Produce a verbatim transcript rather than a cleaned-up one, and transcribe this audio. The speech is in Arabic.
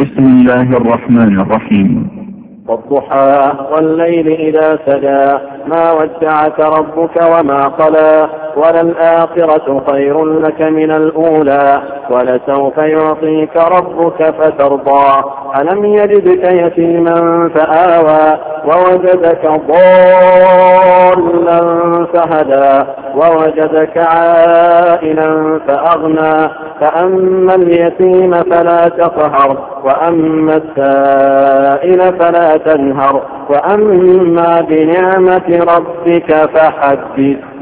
بسم الله الرحمن الرحيم. والضحى والليل إذا سجى ما ودعك ربك وما قلى وللآخرة خير لك من الأولى ولسوف يعطيك ربك فترضى ألم يجدك يتيما فآوى ووجدك ضالا فهدى ووجدك عائلا فأغنى فأما اليتيم فلا تقهر وأما السائل فلا تنهر وأما بنعمة ربك فحدث.